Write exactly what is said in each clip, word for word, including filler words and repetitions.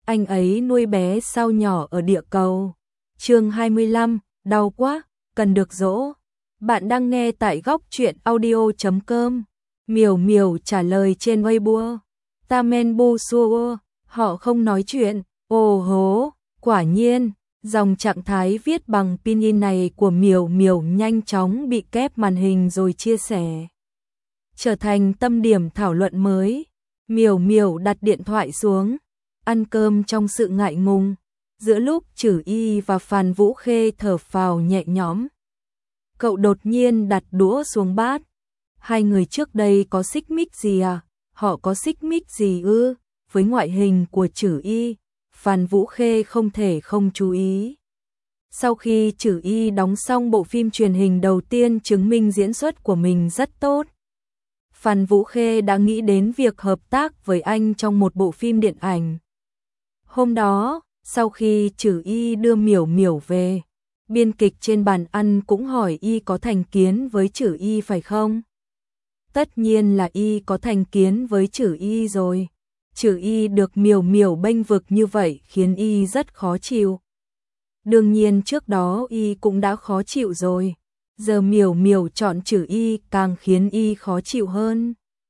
anh ấy nuôi bé sao nhỏ ở địa cầu. Chương hai mươi lăm, đau quá, cần được dỗ. Bạn đang nghe tại góc truyện audio chấm com. Miểu Miểu trả lời trên Weibo. Tamen bu suo, họ không nói chuyện. Ồ hố, quả nhiên, dòng trạng thái viết bằng pinyin này của Miểu Miểu nhanh chóng bị kép màn hình rồi chia sẻ, trở thành tâm điểm thảo luận mới. Miểu Miểu đặt điện thoại xuống, ăn cơm trong sự ngại ngùng, giữa lúc Trử Y và Phan Vũ Khê thở phào nhẹ nhõm. Cậu đột nhiên đặt đũa xuống bát. Hai người trước đây có xích mích gì à? Họ có xích mích gì ư? Với ngoại hình của Trử Y, Phan Vũ Khê không thể không chú ý. Sau khi Trử Y đóng xong bộ phim truyền hình đầu tiên chứng minh diễn xuất của mình rất tốt, Phan Vũ Khê đã nghĩ đến việc hợp tác với anh trong một bộ phim điện ảnh. Hôm đó, sau khi Trử Y đưa Miểu Miểu về, biên kịch trên bàn ăn cũng hỏi Y có thành kiến với Trử Y phải không? Tất nhiên là Y có thành kiến với Trử Y rồi. Trử Y được Miểu Miểu bênh vực như vậy khiến Y rất khó chịu. Đương nhiên trước đó Y cũng đã khó chịu rồi. Giờ Miểu Miểu chọn Trử Y càng khiến Y khó chịu hơn.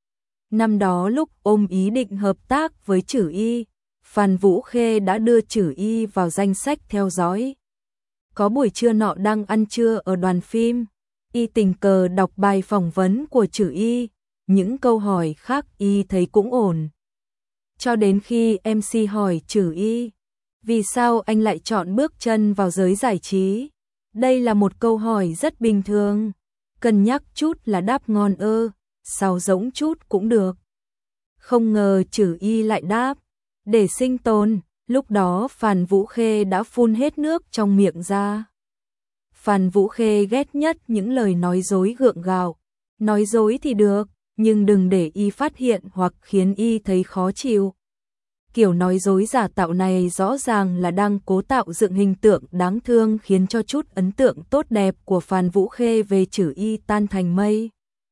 Năm đó lúc ôm ý định hợp tác với Trử Y, Phan Vũ Khê đã đưa Trử Y vào danh sách theo dõi. Có buổi trưa nọ đang ăn trưa ở đoàn phim, Y tình cờ đọc bài phỏng vấn của Trử Y, những câu hỏi khác Y thấy cũng ổn. Cho đến khi em xê hỏi Trử Y, vì sao anh lại chọn bước chân vào giới giải trí? Đây là một câu hỏi rất bình thường, cân nhắc chút là đáp ngon ơ, sao rỗng chút cũng được. Không ngờ Trử Y lại đáp, để sinh tồn. Lúc đó Phan Vũ Khê đã phun hết nước trong miệng ra. Phan Vũ Khê ghét nhất những lời nói dối gượng gạo. Nói dối thì được, nhưng đừng để Y phát hiện hoặc khiến Y thấy khó chịu. Kiểu nói dối giả tạo này rõ ràng là đang cố tạo dựng hình tượng đáng thương khiến cho chút ấn tượng tốt đẹp của Phan Vũ Khê về Trử Y tan thành mây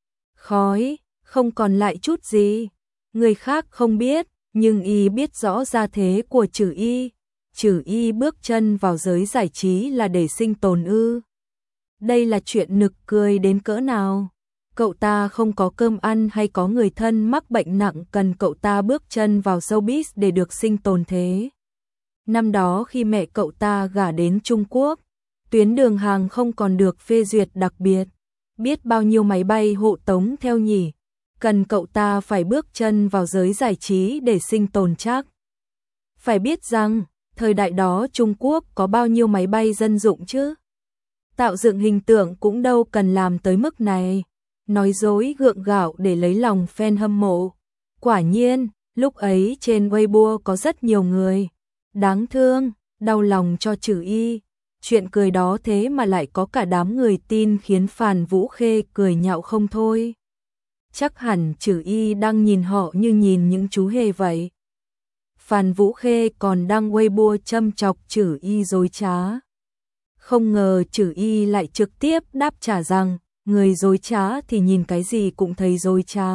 khói, không còn lại chút gì. Người khác không biết, nhưng Y biết rõ gia thế của Trử Y. Trử Y bước chân vào giới giải trí là để sinh tồn ư? Đây là chuyện nực cười đến cỡ nào? Cậu ta không có cơm ăn hay có người thân mắc bệnh nặng cần cậu ta bước chân vào showbiz để được sinh tồn thế? Năm đó khi mẹ cậu ta gả đến Trung Quốc, tuyến đường hàng không còn được phê duyệt đặc biệt. Biết bao nhiêu máy bay hộ tống theo nhỉ? Cần cậu ta phải bước chân vào giới giải trí để sinh tồn chắc. Phải biết rằng, thời đại đó Trung Quốc có bao nhiêu máy bay dân dụng chứ? Tạo dựng hình tượng cũng đâu cần làm tới mức này. Nói dối gượng gạo để lấy lòng fan hâm mộ. Quả nhiên, lúc ấy trên Weibo có rất nhiều người đáng thương, đau lòng cho Trử Y. Chuyện cười đó thế mà lại có cả đám người tin khiến Phan Vũ Khê cười nhạo không thôi. Chắc hẳn Trử Y đang nhìn họ như nhìn những chú hề vậy. Phan Vũ Khê còn đăng Weibo châm chọc Trử Y dối trá. Không ngờ Trử Y lại trực tiếp đáp trả rằng, người dối trá thì nhìn cái gì cũng thấy dối trá.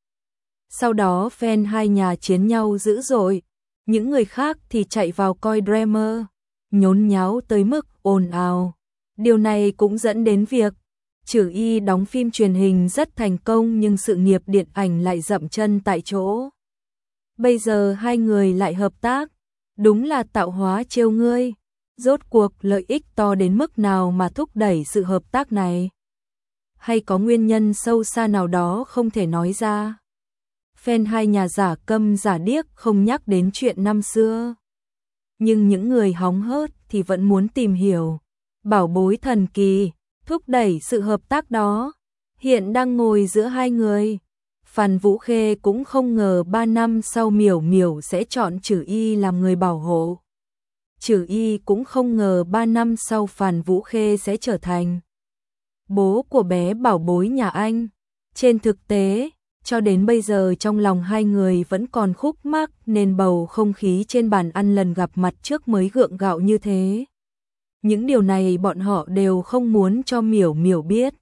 Sau đó fan hai nhà chiến nhau dữ dội, những người khác thì chạy vào coi drama, nhốn nháo tới mức ồn ào. Điều này cũng dẫn đến việc Trử Y đóng phim truyền hình rất thành công nhưng sự nghiệp điện ảnh lại dậm chân tại chỗ. Bây giờ hai người lại hợp tác, đúng là tạo hóa trêu ngươi. Rốt cuộc lợi ích to đến mức nào mà thúc đẩy sự hợp tác này? Hay có nguyên nhân sâu xa nào đó không thể nói ra? Fan hai nhà giả câm giả điếc không nhắc đến chuyện năm xưa. Nhưng những người hóng hớt thì vẫn muốn tìm hiểu. Bảo bối thần kỳ, thúc đẩy sự hợp tác đó, hiện đang ngồi giữa hai người. Phan Vũ Khê cũng không ngờ ba năm sau Miểu Miểu sẽ chọn Trử Y làm người bảo hộ. Trử Y cũng không ngờ ba năm sau Phan Vũ Khê sẽ trở thành bố của bé bảo bối nhà anh. Trên thực tế, cho đến bây giờ trong lòng hai người vẫn còn khúc mắc nên bầu không khí trên bàn ăn lần gặp mặt trước mới gượng gạo như thế. Những điều này bọn họ đều không muốn cho Miểu Miểu biết.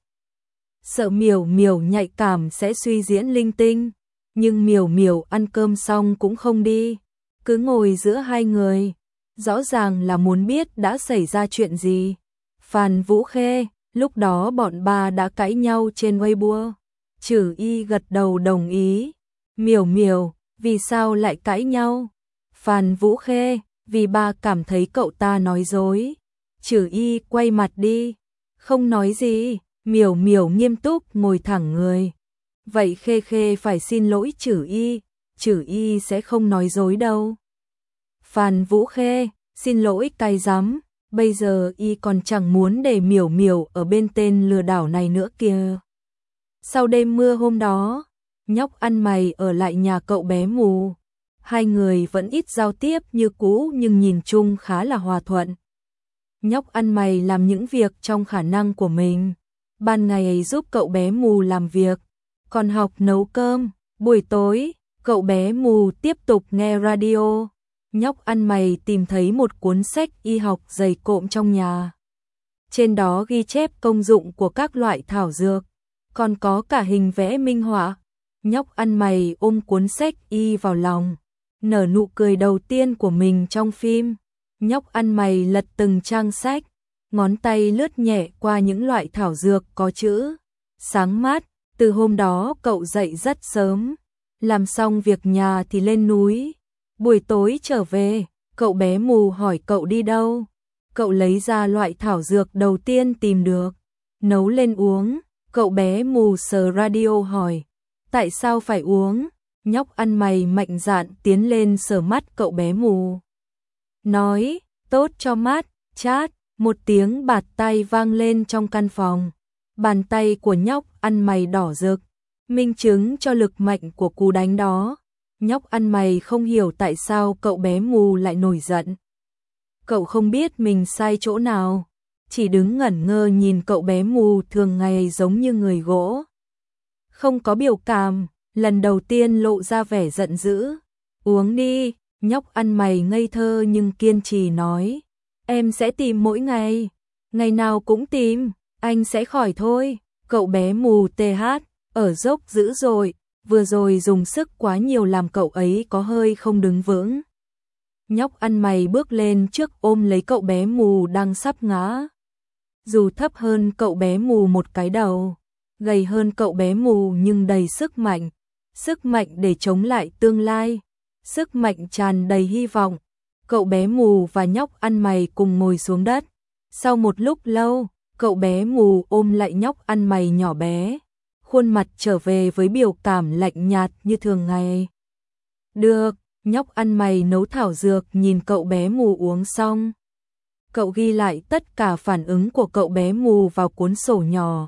Sợ Miểu Miểu nhạy cảm sẽ suy diễn linh tinh, nhưng Miểu Miểu ăn cơm xong cũng không đi, cứ ngồi giữa hai người, rõ ràng là muốn biết đã xảy ra chuyện gì. Phan Vũ Khê, lúc đó bọn ba đã cãi nhau trên Weibo. Trử Y gật đầu đồng ý. Miểu Miểu, vì sao lại cãi nhau? Phan Vũ Khê, vì ba cảm thấy cậu ta nói dối. Trử Y quay mặt đi, không nói gì. Miểu Miểu nghiêm túc ngồi thẳng người. Vậy Khê Khê phải xin lỗi Trử Y, Trử Y sẽ không nói dối đâu. Phan Vũ Khê, xin lỗi cái rắm, bây giờ Y còn chẳng muốn để Miểu Miểu ở bên tên lừa đảo này nữa kìa. Sau đêm mưa hôm đó, nhóc ăn mày ở lại nhà cậu bé mù. Hai người vẫn ít giao tiếp như cũ nhưng nhìn chung khá là hòa thuận. Nhóc ăn mày làm những việc trong khả năng của mình. Ban ngày giúp cậu bé mù làm việc, còn học nấu cơm. Buổi tối, cậu bé mù tiếp tục nghe radio. Nhóc ăn mày tìm thấy một cuốn sách y học dày cộm trong nhà. Trên đó ghi chép công dụng của các loại thảo dược, còn có cả hình vẽ minh họa. Nhóc ăn mày ôm cuốn sách y vào lòng, nở nụ cười đầu tiên của mình trong phim. Nhóc ăn mày lật từng trang sách, ngón tay lướt nhẹ qua những loại thảo dược có chữ sáng mát. Từ hôm đó cậu dậy rất sớm, làm xong việc nhà thì lên núi. Buổi tối trở về, cậu bé mù hỏi cậu đi đâu. Cậu lấy ra loại thảo dược đầu tiên tìm được, nấu lên uống. Cậu bé mù sờ radio hỏi, tại sao phải uống? Nhóc ăn mày mạnh dạn tiến lên sờ mắt cậu bé mù. Nói, tốt cho mắt. Chát, một tiếng bạt tay vang lên trong căn phòng. Bàn tay của nhóc ăn mày đỏ rực, minh chứng cho lực mạnh của cú đánh đó. Nhóc ăn mày không hiểu tại sao cậu bé mù lại nổi giận. Cậu không biết mình sai chỗ nào, chỉ đứng ngẩn ngơ nhìn cậu bé mù thường ngày giống như người gỗ. Không có biểu cảm, lần đầu tiên lộ ra vẻ giận dữ. Uống đi, nhóc ăn mày ngây thơ nhưng kiên trì nói. Em sẽ tìm mỗi ngày, ngày nào cũng tìm, anh sẽ khỏi thôi. Cậu bé mù tê hát, ở dốc dữ rồi, vừa rồi dùng sức quá nhiều làm cậu ấy có hơi không đứng vững. Nhóc ăn mày bước lên trước ôm lấy cậu bé mù đang sắp ngã. Dù thấp hơn cậu bé mù một cái đầu, gầy hơn cậu bé mù nhưng đầy sức mạnh, sức mạnh để chống lại tương lai, sức mạnh tràn đầy hy vọng. Cậu bé mù và nhóc ăn mày cùng ngồi xuống đất. Sau một lúc lâu, cậu bé mù ôm lại nhóc ăn mày nhỏ bé, khuôn mặt trở về với biểu cảm lạnh nhạt như thường ngày. Được, nhóc ăn mày nấu thảo dược nhìn cậu bé mù uống xong. Cậu ghi lại tất cả phản ứng của cậu bé mù vào cuốn sổ nhỏ.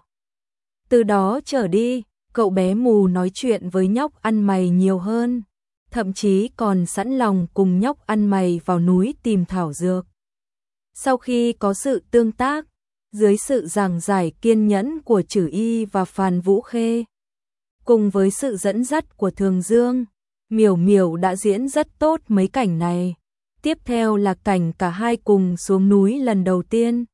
Từ đó trở đi, cậu bé mù nói chuyện với nhóc ăn mày nhiều hơn, thậm chí còn sẵn lòng cùng nhóc ăn mày vào núi tìm thảo dược. Sau khi có sự tương tác, dưới sự giảng giải kiên nhẫn của Trử Y và Phan Vũ Khê, cùng với sự dẫn dắt của Thường Dương, Miểu Miểu đã diễn rất tốt mấy cảnh này. Tiếp theo là cảnh cả hai cùng xuống núi lần đầu tiên.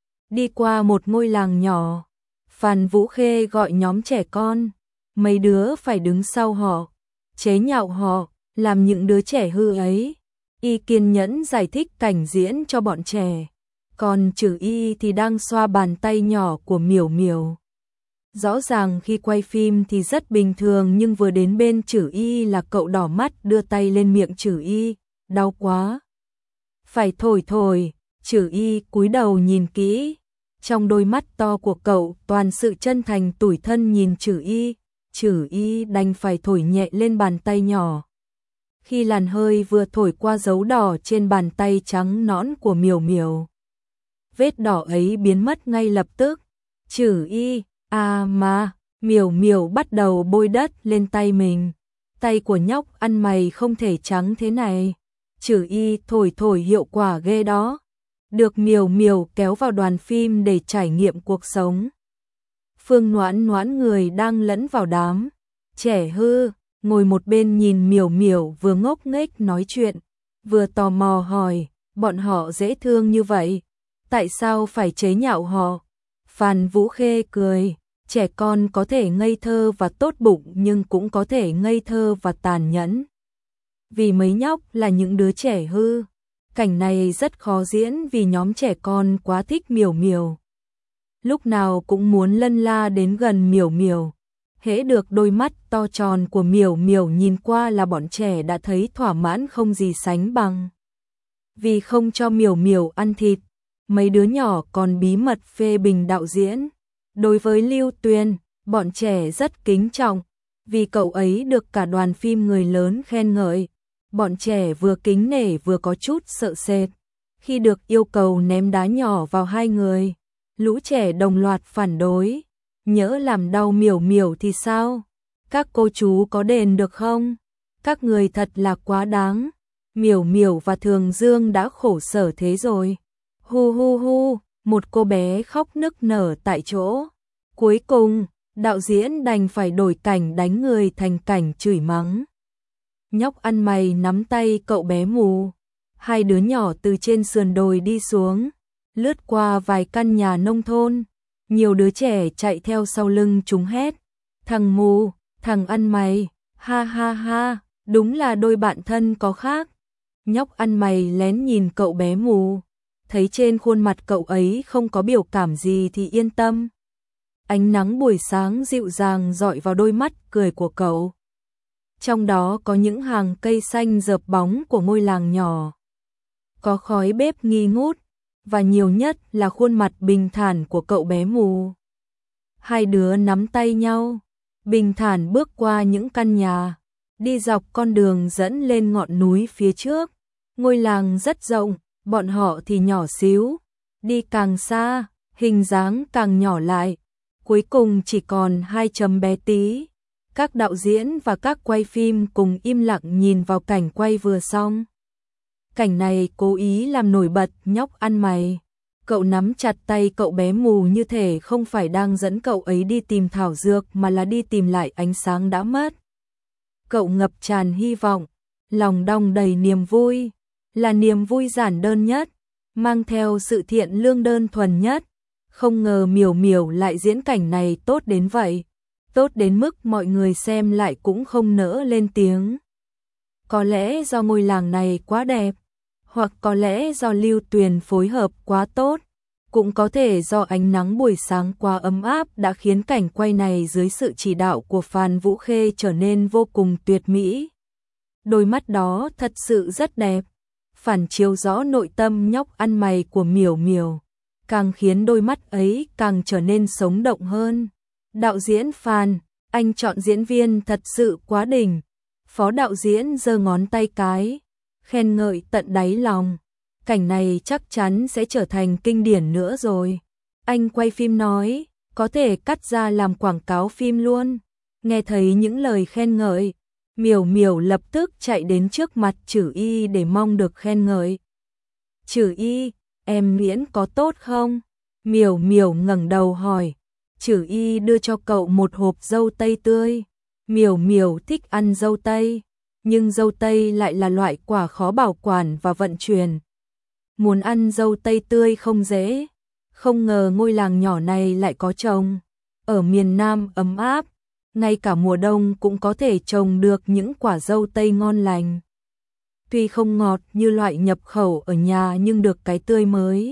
Đi qua một ngôi làng nhỏ, Phan Vũ Khê gọi nhóm trẻ con, mấy đứa phải đứng sau họ, chế nhạo họ, làm những đứa trẻ hư ấy. Y kiên nhẫn giải thích cảnh diễn cho bọn trẻ, còn Trử Y thì đang xoa bàn tay nhỏ của Miểu Miểu. Rõ ràng khi quay phim thì rất bình thường nhưng vừa đến bên Trử Y là cậu đỏ mắt đưa tay lên miệng Trử Y, đau quá. Phải thổi thổi, Trử Y cúi đầu nhìn kỹ, trong đôi mắt to của cậu toàn sự chân thành tủi thân nhìn Trử Y. Trử Y đành phải thổi nhẹ lên bàn tay nhỏ. Khi làn hơi vừa thổi qua dấu đỏ trên bàn tay trắng nõn của Miểu Miểu, vết đỏ ấy biến mất ngay lập tức. Trử Y, à mà, Miểu Miểu bắt đầu bôi đất lên tay mình. Tay của nhóc ăn mày không thể trắng thế này. Trử Y thổi thổi hiệu quả ghê đó. Được Miểu Miểu kéo vào đoàn phim để trải nghiệm cuộc sống. Phương Noãn Noãn người đang lẫn vào đám trẻ hư, ngồi một bên nhìn Miểu Miểu vừa ngốc nghếch nói chuyện, vừa tò mò hỏi, bọn họ dễ thương như vậy, tại sao phải chế nhạo họ? Phan Vũ Khê cười, trẻ con có thể ngây thơ và tốt bụng nhưng cũng có thể ngây thơ và tàn nhẫn. vì mấy nhóc là những đứa trẻ hư. Cảnh này rất khó diễn vì nhóm trẻ con quá thích Miểu Miểu. Lúc nào cũng muốn lân la đến gần Miểu Miểu. Hễ được đôi mắt to tròn của Miểu Miểu nhìn qua là bọn trẻ đã thấy thỏa mãn không gì sánh bằng. Vì không cho Miểu Miểu ăn thịt, mấy đứa nhỏ còn bí mật phê bình đạo diễn. Đối với Lưu Tuyền, bọn trẻ rất kính trọng, vì cậu ấy được cả đoàn phim người lớn khen ngợi. Bọn trẻ vừa kính nể vừa có chút sợ sệt. Khi được yêu cầu ném đá nhỏ vào hai người, lũ trẻ đồng loạt phản đối. Nhỡ làm đau Miểu Miểu thì sao? Các cô chú có đền được không? Các người thật là quá đáng. Miểu Miểu và Thường Dương đã khổ sở thế rồi. Hu hu hu, một cô bé khóc nức nở tại chỗ. Cuối cùng, đạo diễn đành phải đổi cảnh đánh người thành cảnh chửi mắng. Nhóc ăn mày nắm tay cậu bé mù. Hai đứa nhỏ từ trên sườn đồi đi xuống, lướt qua vài căn nhà nông thôn. Nhiều đứa trẻ chạy theo sau lưng chúng hét. Thằng mù, thằng ăn mày, ha ha ha, đúng là đôi bạn thân có khác. Nhóc ăn mày lén nhìn cậu bé mù, thấy trên khuôn mặt cậu ấy không có biểu cảm gì thì yên tâm. Ánh nắng buổi sáng dịu dàng dọi vào đôi mắt cười của cậu. Trong đó có những hàng cây xanh rợp bóng của ngôi làng nhỏ. Có khói bếp nghi ngút, và nhiều nhất là khuôn mặt bình thản của cậu bé mù. Hai đứa nắm tay nhau, bình thản bước qua những căn nhà, đi dọc con đường dẫn lên ngọn núi phía trước. Ngôi làng rất rộng, bọn họ thì nhỏ xíu, đi càng xa, hình dáng càng nhỏ lại. Cuối cùng chỉ còn hai chấm bé tí. Các đạo diễn và các quay phim cùng im lặng nhìn vào cảnh quay vừa xong. Cảnh này cố ý làm nổi bật nhóc ăn mày. Cậu nắm chặt tay cậu bé mù như thể không phải đang dẫn cậu ấy đi tìm thảo dược mà là đi tìm lại ánh sáng đã mất. Cậu ngập tràn hy vọng, lòng đong đầy niềm vui, là niềm vui giản đơn nhất, mang theo sự thiện lương đơn thuần nhất. Không ngờ Miểu Miểu lại diễn cảnh này tốt đến vậy, tốt đến mức mọi người xem lại cũng không nỡ lên tiếng. Có lẽ do ngôi làng này quá đẹp, hoặc có lẽ do Lưu Tuyền phối hợp quá tốt, cũng có thể do ánh nắng buổi sáng quá ấm áp đã khiến cảnh quay này dưới sự chỉ đạo của Phan Vũ Khê trở nên vô cùng tuyệt mỹ. Đôi mắt đó thật sự rất đẹp, phản chiếu rõ nội tâm nhóc ăn mày của Miểu Miểu, càng khiến đôi mắt ấy càng trở nên sống động hơn. Đạo diễn Phan, anh chọn diễn viên thật sự quá đỉnh. Phó đạo diễn giơ ngón tay cái, khen ngợi tận đáy lòng. Cảnh này chắc chắn sẽ trở thành kinh điển nữa rồi. Anh quay phim nói, có thể cắt ra làm quảng cáo phim luôn. Nghe thấy những lời khen ngợi, Miểu Miểu lập tức chạy đến trước mặt Trử Y để mong được khen ngợi. Trử Y, em diễn có tốt không? Miểu Miểu ngẩng đầu hỏi. Trử Y đưa cho cậu một hộp dâu tây tươi. Miểu Miểu thích ăn dâu tây, nhưng dâu tây lại là loại quả khó bảo quản và vận chuyển. Muốn ăn dâu tây tươi không dễ, không ngờ ngôi làng nhỏ này lại có trồng. Ở miền Nam ấm áp, ngay cả mùa đông cũng có thể trồng được những quả dâu tây ngon lành. Tuy không ngọt như loại nhập khẩu ở nhà nhưng được cái tươi mới.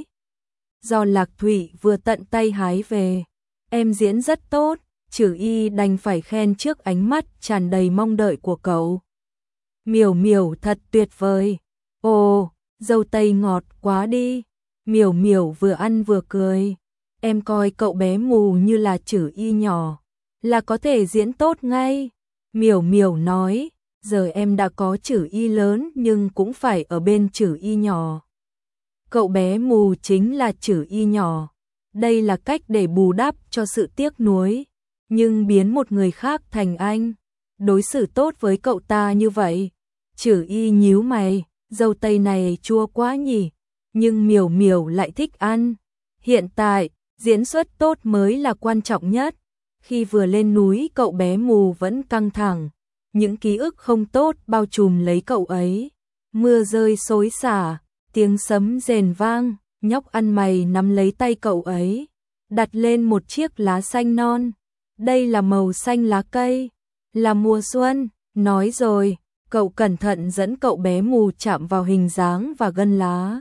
Do Lạc Thụy vừa tận tay hái về, em diễn rất tốt. Trử Y đành phải khen trước ánh mắt tràn đầy mong đợi của cậu. Miểu Miểu thật tuyệt vời. Ồ, dâu tây ngọt quá đi. Miểu Miểu vừa ăn vừa cười. Em coi cậu bé mù như là Trử Y nhỏ, là có thể diễn tốt ngay. Miểu Miểu nói, giờ em đã có Trử Y lớn nhưng cũng phải ở bên Trử Y nhỏ. Cậu bé mù chính là Trử Y nhỏ. Đây là cách để bù đắp cho sự tiếc nuối, nhưng biến một người khác thành anh. Đối xử tốt với cậu ta như vậy. Trử Y nhíu mày, dâu tây này chua quá nhỉ, nhưng Miểu Miểu lại thích ăn. Hiện tại, diễn xuất tốt mới là quan trọng nhất. Khi vừa lên núi cậu bé mù vẫn căng thẳng, những ký ức không tốt bao trùm lấy cậu ấy. Mưa rơi xối xả, tiếng sấm rền vang, nhóc ăn mày nắm lấy tay cậu ấy, đặt lên một chiếc lá xanh non. Đây là màu xanh lá cây, là mùa xuân, nói rồi, cậu Cậu cẩn thận dẫn cậu bé mù chạm vào hình dáng và gân lá.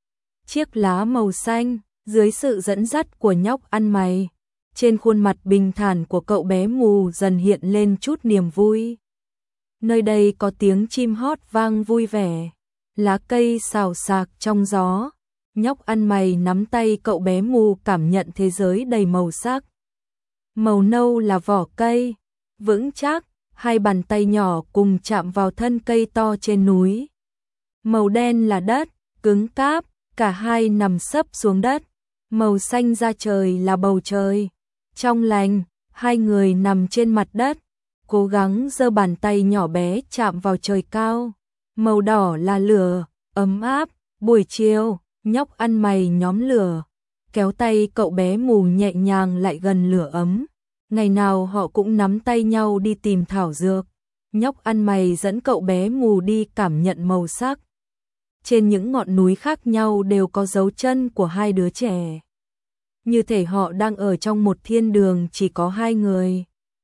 Chiếc lá màu xanh, dưới sự dẫn dắt của nhóc ăn mày, trên khuôn mặt bình thản của cậu bé mù dần hiện lên chút niềm vui. Nơi đây có tiếng chim hót vang vui vẻ, lá cây xào xạc trong gió. Nhóc ăn mày nắm tay cậu bé mù cảm nhận thế giới đầy màu sắc. Màu nâu là vỏ cây, vững chắc, hai bàn tay nhỏ cùng chạm vào thân cây to trên núi. Màu đen là đất, cứng cáp, cả hai nằm sấp xuống đất. Màu xanh da trời là bầu trời, trong lành, hai người nằm trên mặt đất, cố gắng giơ bàn tay nhỏ bé chạm vào trời cao. Màu đỏ là lửa, ấm áp, buổi chiều, nhóc ăn mày nhóm lửa, kéo tay cậu bé mù nhẹ nhàng lại gần lửa ấm. Ngày nào họ cũng nắm tay nhau đi tìm thảo dược. Nhóc ăn mày dẫn cậu bé mù đi cảm nhận màu sắc. Trên những ngọn núi khác nhau đều có dấu chân của hai đứa trẻ. Như thể họ đang ở trong một thiên đường chỉ có hai người.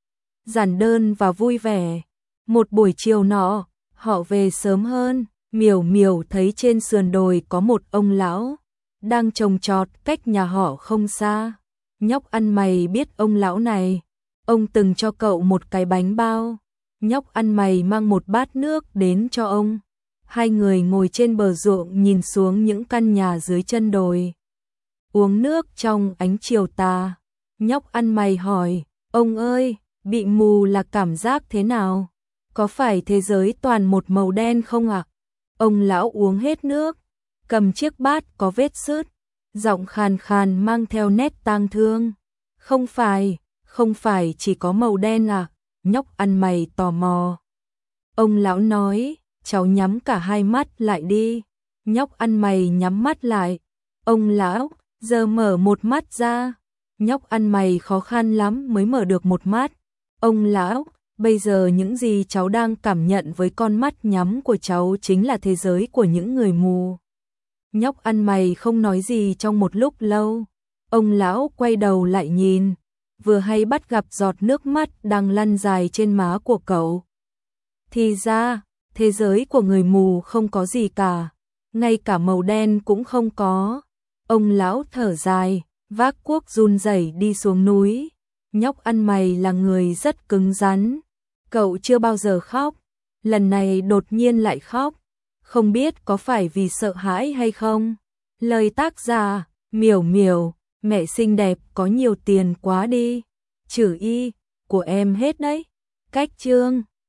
Giản đơn và vui vẻ. Một buổi chiều nọ, họ về sớm hơn. Miểu Miểu thấy trên sườn đồi có một ông lão đang trồng trọt cách nhà họ không xa. Nhóc ăn mày biết ông lão này, ông từng cho cậu một cái bánh bao. Nhóc ăn mày mang một bát nước đến cho ông. Hai người ngồi trên bờ ruộng nhìn xuống những căn nhà dưới chân đồi, uống nước trong ánh chiều tà. Nhóc ăn mày hỏi, ông ơi, bị mù là cảm giác thế nào? Có phải thế giới toàn một màu đen không ạ? À? Ông lão uống hết nước, cầm chiếc bát có vết sứt, giọng khàn khàn mang theo nét tang thương. Không phải, không phải chỉ có màu đen à? Nhóc ăn mày tò mò. Ông lão nói, cháu nhắm cả hai mắt lại đi. Nhóc ăn mày nhắm mắt lại. Ông lão, giờ mở một mắt ra. Nhóc ăn mày khó khăn lắm mới mở được một mắt. Ông lão, bây giờ những gì cháu đang cảm nhận với con mắt nhắm của cháu chính là thế giới của những người mù. Nhóc ăn mày không nói gì trong một lúc lâu. Ông lão quay đầu lại nhìn, vừa hay bắt gặp giọt nước mắt đang lăn dài trên má của cậu. Thì ra, thế giới của người mù không có gì cả, ngay cả màu đen cũng không có. Ông lão thở dài, vác cuốc run rẩy đi xuống núi. Nhóc ăn mày là người rất cứng rắn, cậu chưa bao giờ khóc, lần này đột nhiên lại khóc, không biết có phải vì sợ hãi hay không. Lời tác giả, Miểu Miểu, mẹ xinh đẹp có nhiều tiền quá đi, chữ y của em hết đấy. Cách chương